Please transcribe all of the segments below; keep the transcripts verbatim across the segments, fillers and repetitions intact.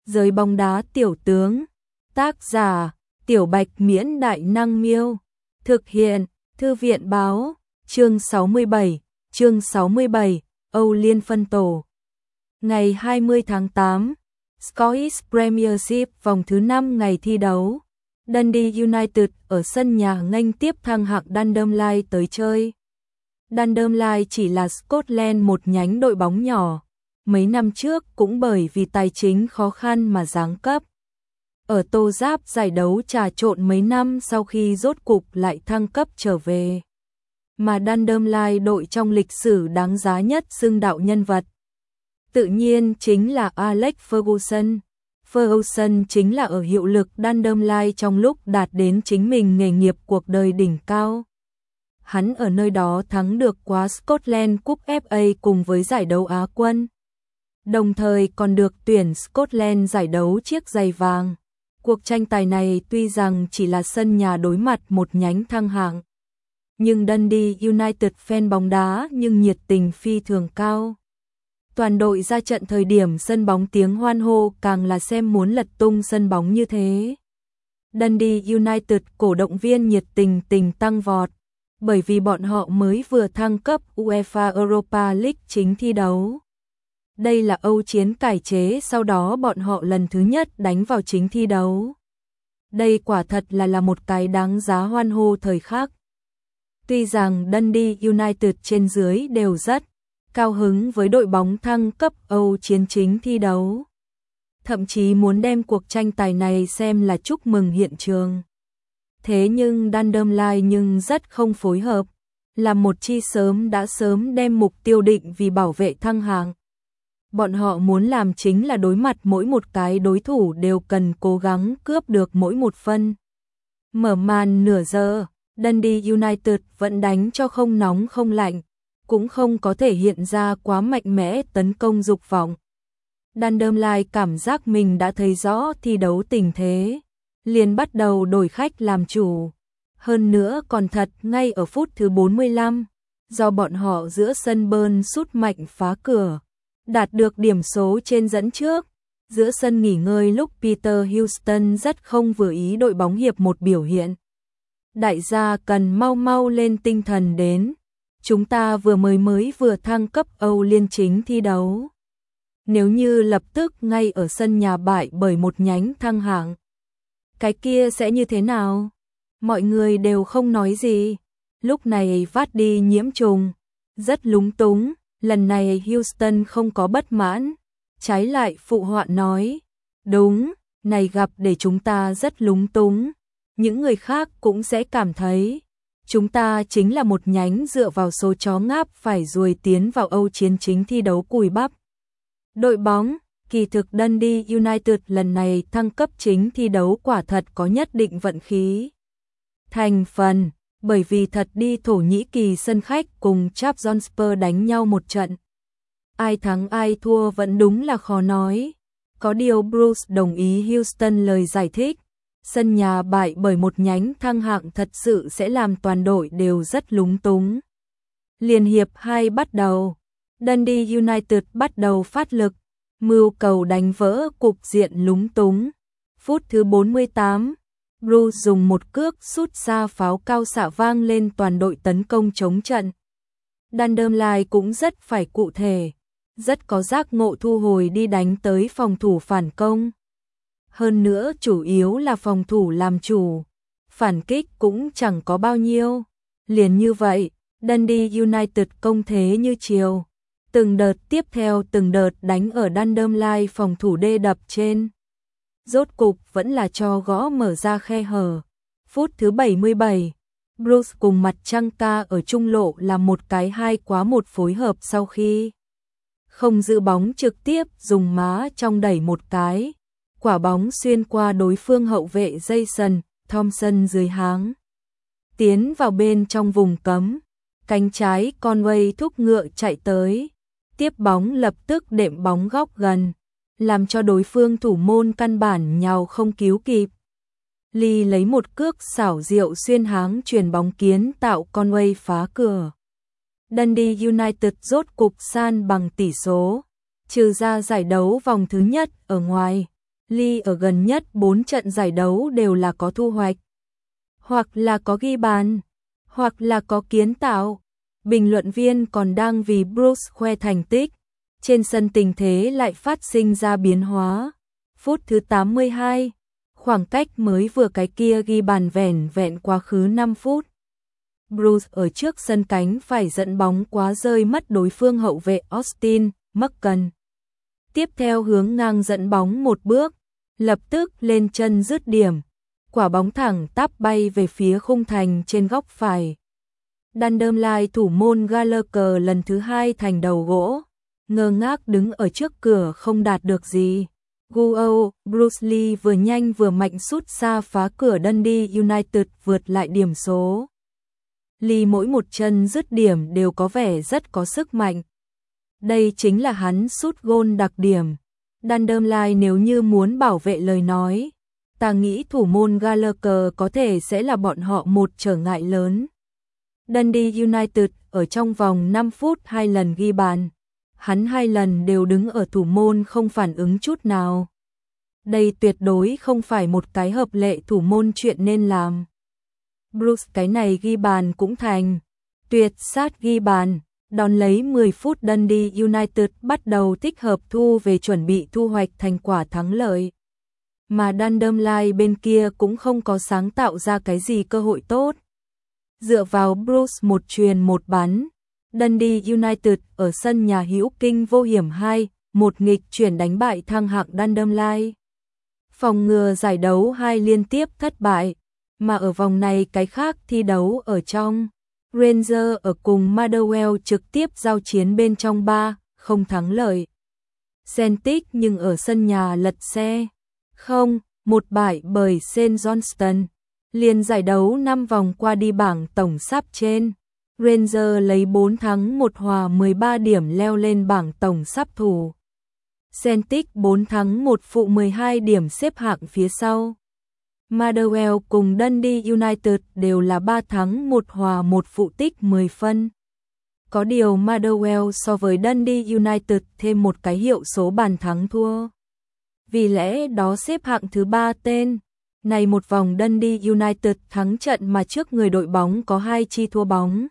Giới bóng đá tiểu tướng. Tác giả: Tiểu Bạch Miễn Đại Năng Miêu. Thực hiện: Thư viện Báo. Chương sáu mươi bảy. Chương sáu mươi bảy. Âu Liên phân tổ. Ngày hai mươi tháng tám, Scottish Premiership vòng thứ năm ngày thi đấu. Dundee United ở sân nhà nghênh tiếp thăng hạng Dunfermline tới chơi. Dunfermline chỉ là Scotland một nhánh đội bóng nhỏ, mấy năm trước cũng bởi vì tài chính khó khăn mà giáng cấp. Ở tô giáp giải đấu trà trộn mấy năm sau khi rốt cục lại thăng cấp trở về. Mà Dunfermline đội trong lịch sử đáng giá nhất xưng đạo nhân vật. Tự nhiên chính là Alex Ferguson. Ferguson chính là ở hiệu lực Dunfermline trong lúc đạt đến chính mình nghề nghiệp cuộc đời đỉnh cao. Hắn ở nơi đó thắng được quá Scotland Cup ép a cùng với giải đấu Á quân. Đồng thời còn được tuyển Scotland giải đấu chiếc giày vàng. Cuộc tranh tài này tuy rằng chỉ là sân nhà đối mặt một nhánh thăng hạng, nhưng Dundee United fan bóng đá nhưng nhiệt tình phi thường cao. Toàn đội ra trận thời điểm sân bóng tiếng hoan hô càng là xem muốn lật tung sân bóng như thế. Dundee United cổ động viên nhiệt tình tình tăng vọt, bởi vì bọn họ mới vừa thăng cấp UEFA Europa League chính thi đấu. Đây là Âu chiến cải chế sau đó bọn họ lần thứ nhất đánh vào chính thi đấu. Đây quả thật là là một cái đáng giá hoan hô thời khắc. Tuy rằng Dundee United trên dưới đều rất cao hứng với đội bóng thăng cấp Âu chiến chính thi đấu. Thậm chí muốn đem cuộc tranh tài này xem là chúc mừng hiện trường. Thế nhưng Dunfermline nhưng rất không phối hợp, là một chi sớm đã sớm đem mục tiêu định vì bảo vệ thăng hạng. Bọn họ muốn làm chính là đối mặt mỗi một cái đối thủ đều cần cố gắng cướp được mỗi một phân. Mở màn nửa giờ, Dundee United vẫn đánh cho không nóng không lạnh, cũng không có thể hiện ra quá mạnh mẽ tấn công dục vọng. Dunfermline cảm giác mình đã thấy rõ thi đấu tình thế, liền bắt đầu đổi khách làm chủ. Hơn nữa còn thật ngay ở phút thứ bốn mươi lăm, do bọn họ giữa sân Burn sút mạnh phá cửa, đạt được điểm số trên dẫn trước. Giữa sân nghỉ ngơi lúc Peter Houston rất không vừa ý đội bóng hiệp một biểu hiện. Đại gia cần mau mau lên tinh thần đến. Chúng ta vừa mới mới vừa thăng cấp Âu Liên chính thi đấu. Nếu như lập tức ngay ở sân nhà bại bởi một nhánh thăng hạng, cái kia sẽ như thế nào? Mọi người đều không nói gì. Lúc này vát đi nhiễm trùng, rất lúng túng. Lần này Houston không có bất mãn, trái lại phụ họa nói, đúng, này gặp để chúng ta rất lúng túng. Những người khác cũng sẽ cảm thấy, chúng ta chính là một nhánh dựa vào số chó ngáp phải ruồi tiến vào Âu chiến chính thi đấu cùi bắp. Đội bóng, kỳ thực Dundee United lần này thăng cấp chính thi đấu quả thật có nhất định vận khí thành phần. Bởi vì thật đi Thổ Nhĩ Kỳ sân khách cùng Trabzonspor đánh nhau một trận. Ai thắng ai thua vẫn đúng là khó nói. Có điều Bruce đồng ý Houston lời giải thích. Sân nhà bại bởi một nhánh thăng hạng thật sự sẽ làm toàn đội đều rất lúng túng. Liên hiệp hai bắt đầu. Dundee United bắt đầu phát lực. Mưu cầu đánh vỡ cục diện lúng túng. Phút thứ bốn mươi tám. Bruce dùng một cước sút xa pháo cao xạ vang lên toàn đội tấn công chống trận. Dunfermline cũng rất phải cụ thể, rất có giác ngộ thu hồi đi đánh tới phòng thủ phản công. Hơn nữa chủ yếu là phòng thủ làm chủ, phản kích cũng chẳng có bao nhiêu. Liền như vậy, Dundee United công thế như chiều, từng đợt tiếp theo từng đợt đánh ở Dunfermline phòng thủ đê đập trên. Rốt cục vẫn là cho gõ mở ra khe hở. Phút thứ bảy mươi bảy, Bruce cùng mặt trăng ca ở trung lộ làm một cái hai quá một phối hợp sau khi không giữ bóng trực tiếp dùng má trong đẩy một cái. Quả bóng xuyên qua đối phương hậu vệ Jason Thompson dưới háng, tiến vào bên trong vùng cấm. Cánh trái Conway thúc ngựa chạy tới, tiếp bóng lập tức đệm bóng góc gần, làm cho đối phương thủ môn căn bản nhào không cứu kịp. Lee lấy một cước xảo diệu xuyên háng truyền bóng kiến tạo Conway phá cửa. Dundee United rốt cục san bằng tỷ số, trừ ra giải đấu vòng thứ nhất ở ngoài. Lee ở gần nhất bốn trận giải đấu đều là có thu hoạch, hoặc là có ghi bàn, hoặc là có kiến tạo. Bình luận viên còn đang vì Bruce khoe thành tích, trên sân tình thế lại phát sinh ra biến hóa. Phút thứ tám mươi hai, khoảng cách mới vừa cái kia ghi bàn vẻn vẹn quá khứ năm phút. Bruce ở trước sân cánh phải dẫn bóng quá rơi mất đối phương hậu vệ Austin Morgan. Tiếp theo hướng ngang dẫn bóng một bước, lập tức lên chân dứt điểm. Quả bóng thẳng tắp bay về phía khung thành trên góc phải. Dundermline thủ môn Gallagher lần thứ hai thành đầu gỗ, ngơ ngác đứng ở trước cửa không đạt được gì. Guo, Bruce Lee vừa nhanh vừa mạnh sút xa phá cửa Dundee United vượt lại điểm số. Lee mỗi một chân dứt điểm đều có vẻ rất có sức mạnh. Đây chính là hắn sút gôn đặc điểm. Dundermline nếu như muốn bảo vệ lời nói, ta nghĩ thủ môn Gallagher có thể sẽ là bọn họ một trở ngại lớn. Dundee United ở trong vòng năm phút hai lần ghi bàn. Hắn hai lần đều đứng ở thủ môn không phản ứng chút nào. Đây tuyệt đối không phải một cái hợp lệ thủ môn chuyện nên làm. Bruce cái này ghi bàn cũng thành. Tuyệt sát ghi bàn. Đón lấy mười phút Dundee United bắt đầu tích hợp thu về chuẩn bị thu hoạch thành quả thắng lợi. Mà Dundermline bên kia cũng không có sáng tạo ra cái gì cơ hội tốt. Dựa vào Bruce một truyền một bắn, Dundee United ở sân nhà hữu kinh vô hiểm hai một nghịch chuyển đánh bại thăng hạng Dundermline. Phòng ngừa giải đấu hai liên tiếp thất bại, mà ở vòng này cái khác thi đấu ở trong. Rangers ở cùng Motherwell trực tiếp giao chiến bên trong ba không thắng lợi. Celtic nhưng ở sân nhà lật xe không một bại bởi Saint Johnstone. Liền giải đấu năm vòng qua đi bảng tổng sắp trên. Rangers lấy bốn thắng một hòa mười ba điểm leo lên bảng tổng sắp thủ. Celtic bốn thắng một phụ mười hai điểm xếp hạng phía sau. Motherwell cùng Dundee United đều là ba thắng một hòa một phụ tích mười phân. Có điều Motherwell so với Dundee United thêm một cái hiệu số bàn thắng thua. Vì lẽ đó xếp hạng thứ ba tên. Này một vòng Dundee United thắng trận mà trước người đội bóng có hai chi thua bóng.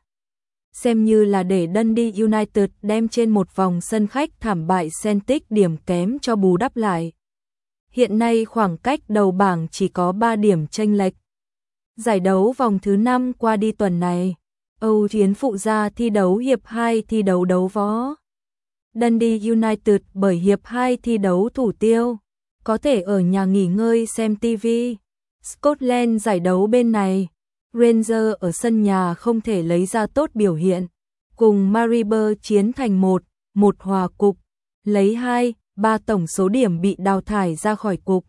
Xem như là để Dundee United đem trên một vòng sân khách thảm bại Celtic điểm kém cho bù đắp lại. Hiện nay khoảng cách đầu bảng chỉ có ba điểm chênh lệch. Giải đấu vòng thứ năm qua đi tuần này, Âu Chiến phụ gia thi đấu hiệp hai thi đấu đấu võ. Dundee United bởi hiệp hai thi đấu thủ tiêu, có thể ở nhà nghỉ ngơi xem ti vi. Scotland giải đấu bên này, Rangers ở sân nhà không thể lấy ra tốt biểu hiện, cùng Maribor chiến thành một một hòa cục, lấy hai ba tổng số điểm bị đào thải ra khỏi cục.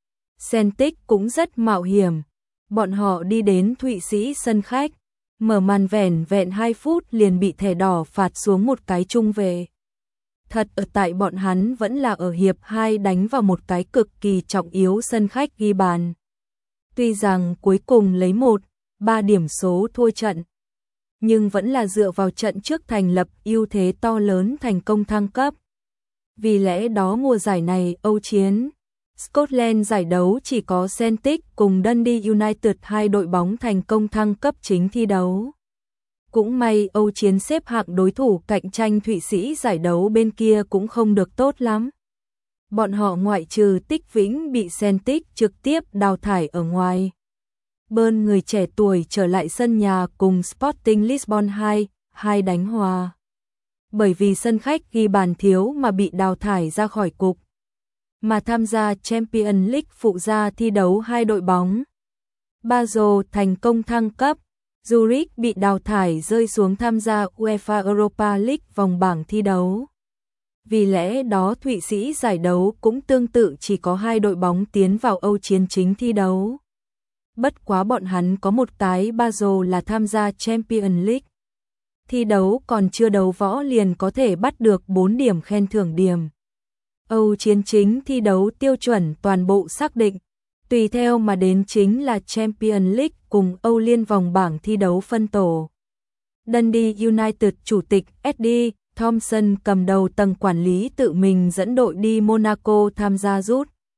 Celtic cũng rất mạo hiểm, bọn họ đi đến Thụy Sĩ sân khách, mở màn vẻn vẹn hai phút liền bị thẻ đỏ phạt xuống một cái chung về. Thật ở tại bọn hắn vẫn là ở hiệp hai đánh vào một cái cực kỳ trọng yếu sân khách ghi bàn. Tuy rằng cuối cùng lấy một ba điểm số thua trận, nhưng vẫn là dựa vào trận trước thành lập ưu thế to lớn thành công thăng cấp. Vì lẽ đó mùa giải này Âu Chiến Scotland giải đấu chỉ có Celtic cùng Dundee United hai đội bóng thành công thăng cấp chính thi đấu. Cũng may Âu Chiến xếp hạng đối thủ cạnh tranh Thụy Sĩ giải đấu bên kia cũng không được tốt lắm. Bọn họ ngoại trừ Tích Vĩnh bị Celtic trực tiếp đào thải ở ngoài. Bơn người trẻ tuổi trở lại sân nhà cùng Sporting Lisbon hai hai đánh hòa. Bởi vì sân khách ghi bàn thiếu mà bị đào thải ra khỏi cục. Mà tham gia Champions League phụ gia thi đấu hai đội bóng. Basel thành công thăng cấp, Zurich bị đào thải rơi xuống tham gia UEFA Europa League vòng bảng thi đấu. Vì lẽ đó Thụy Sĩ giải đấu cũng tương tự chỉ có hai đội bóng tiến vào Âu Chiến chính thi đấu. Bất quá bọn hắn có một cái Basel là tham gia Champions League. Thi đấu còn chưa đấu võ liền có thể bắt được bốn điểm khen thưởng điểm. Âu Chiến chính thi đấu tiêu chuẩn toàn bộ xác định, tùy theo mà đến chính là Champions League cùng Âu Liên vòng bảng thi đấu phân tổ. Dundee United chủ tịch Eddie Thompson cầm đầu tầng quản lý tự mình dẫn đội đi Monaco tham gia rút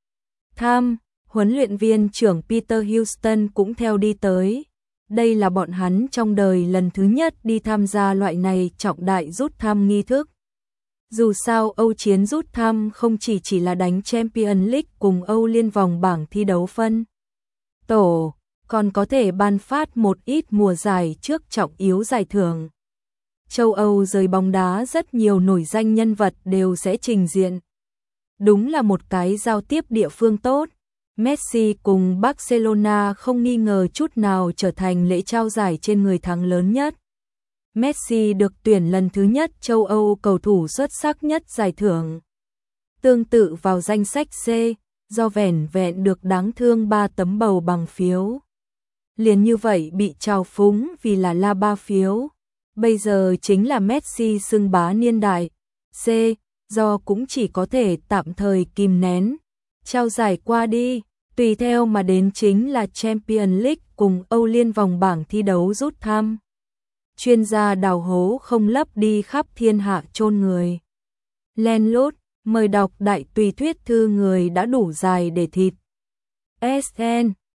thăm, huấn luyện viên trưởng Peter Houston cũng theo đi tới. Đây là bọn hắn trong đời lần thứ nhất đi tham gia loại này trọng đại rút thăm nghi thức. Dù sao Âu chiến rút thăm không chỉ chỉ là đánh Champions League cùng Âu Liên vòng bảng thi đấu phân tổ, còn có thể ban phát một ít mùa giải trước trọng yếu giải thưởng. Châu Âu giới bóng đá rất nhiều nổi danh nhân vật đều sẽ trình diện. Đúng là một cái giao tiếp địa phương tốt. Messi cùng Barcelona không nghi ngờ chút nào trở thành lễ trao giải trên người thắng lớn nhất. Messi được tuyển lần thứ nhất châu Âu cầu thủ xuất sắc nhất giải thưởng. Tương tự vào danh sách C, do vẻn vẹn được đáng thương ba tấm bầu bằng phiếu. Liền như vậy bị trào phúng vì là la ba phiếu. Bây giờ chính là Messi xưng bá niên đại. C, do cũng chỉ có thể tạm thời kìm nén. Trao giải qua đi, tùy theo mà đến chính là Champions League cùng Âu Liên vòng bảng thi đấu rút thăm. Chuyên gia đào hố không lấp đi khắp thiên hạ chôn người. Len lút, mời đọc đại tùy thuyết thư người đã đủ dài để thịt. ét en